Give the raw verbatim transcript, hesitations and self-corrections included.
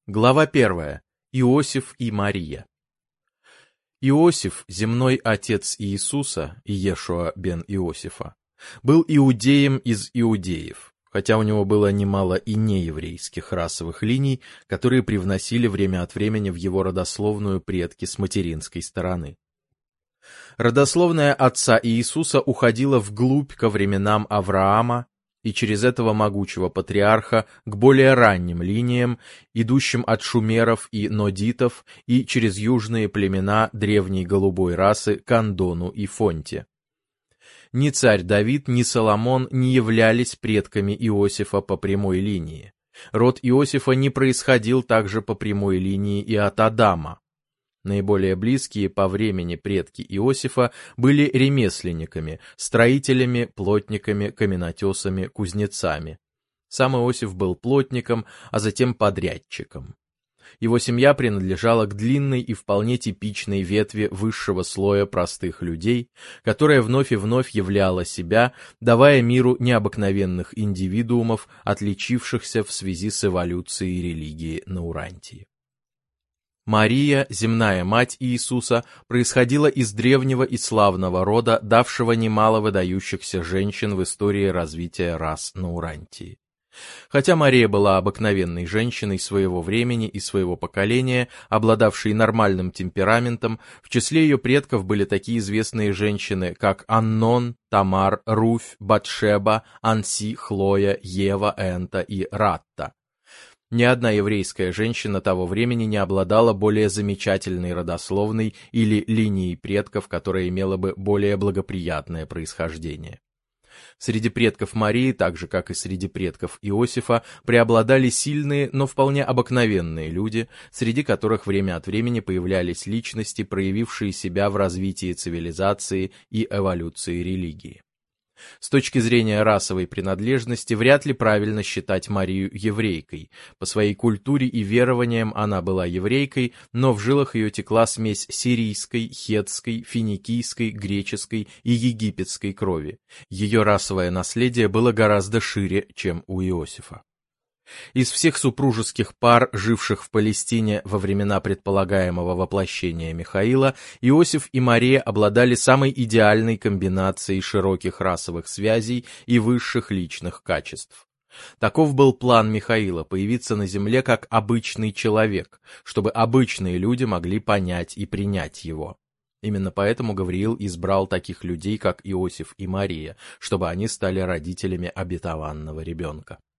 Глава первая. Иосиф и Мария. Иосиф, земной отец Иисуса, Иешуа бен Иосифа, был иудеем из иудеев, хотя у него было немало и нееврейских расовых линий, которые привносили время от времени в его родословную предки с материнской стороны. Родословная отца Иисуса уходила вглубь ко временам Авраама, и через этого могучего патриарха к более ранним линиям, идущим от шумеров и нодитов, и через южные племена древней голубой расы к Андону и Фонте. Ни царь Давид, ни Соломон не являлись предками Иосифа по прямой линии. Род Иосифа не происходил также по прямой линии и от Адама. Наиболее близкие по времени предки Иосифа были ремесленниками, строителями, плотниками, каменотесами, кузнецами. Сам Иосиф был плотником, а затем подрядчиком. Его семья принадлежала к длинной и вполне типичной ветви высшего слоя простых людей, которая вновь и вновь являла себя, давая миру необыкновенных индивидуумов, отличившихся в связи с эволюцией религии на Урантии. Мария, земная мать Иисуса, происходила из древнего и славного рода, давшего немало выдающихся женщин в истории развития рас на Урантии. Хотя Мария была обыкновенной женщиной своего времени и своего поколения, обладавшей нормальным темпераментом, в числе ее предков были такие известные женщины, как Аннон, Тамар, Руфь, Батшеба, Анси, Хлоя, Ева, Энта и Ратта. Ни одна еврейская женщина того времени не обладала более замечательной родословной или линией предков, которая имела бы более благоприятное происхождение. Среди предков Марии, так же как и среди предков Иосифа, преобладали сильные, но вполне обыкновенные люди, среди которых время от времени появлялись личности, проявившие себя в развитии цивилизации и эволюции религии. С точки зрения расовой принадлежности вряд ли правильно считать Марию еврейкой. По своей культуре и верованиям она была еврейкой, но в жилах ее текла смесь сирийской, хетской, финикийской, греческой и египетской крови. Ее расовое наследие было гораздо шире, чем у Иосифа. Из всех супружеских пар, живших в Палестине во времена предполагаемого воплощения Михаила, Иосиф и Мария обладали самой идеальной комбинацией широких расовых связей и высших личных качеств. Таков был план Михаила — появиться на земле как обычный человек, чтобы обычные люди могли понять и принять его. Именно поэтому Гавриил избрал таких людей, как Иосиф и Мария, чтобы они стали родителями обетованного ребенка.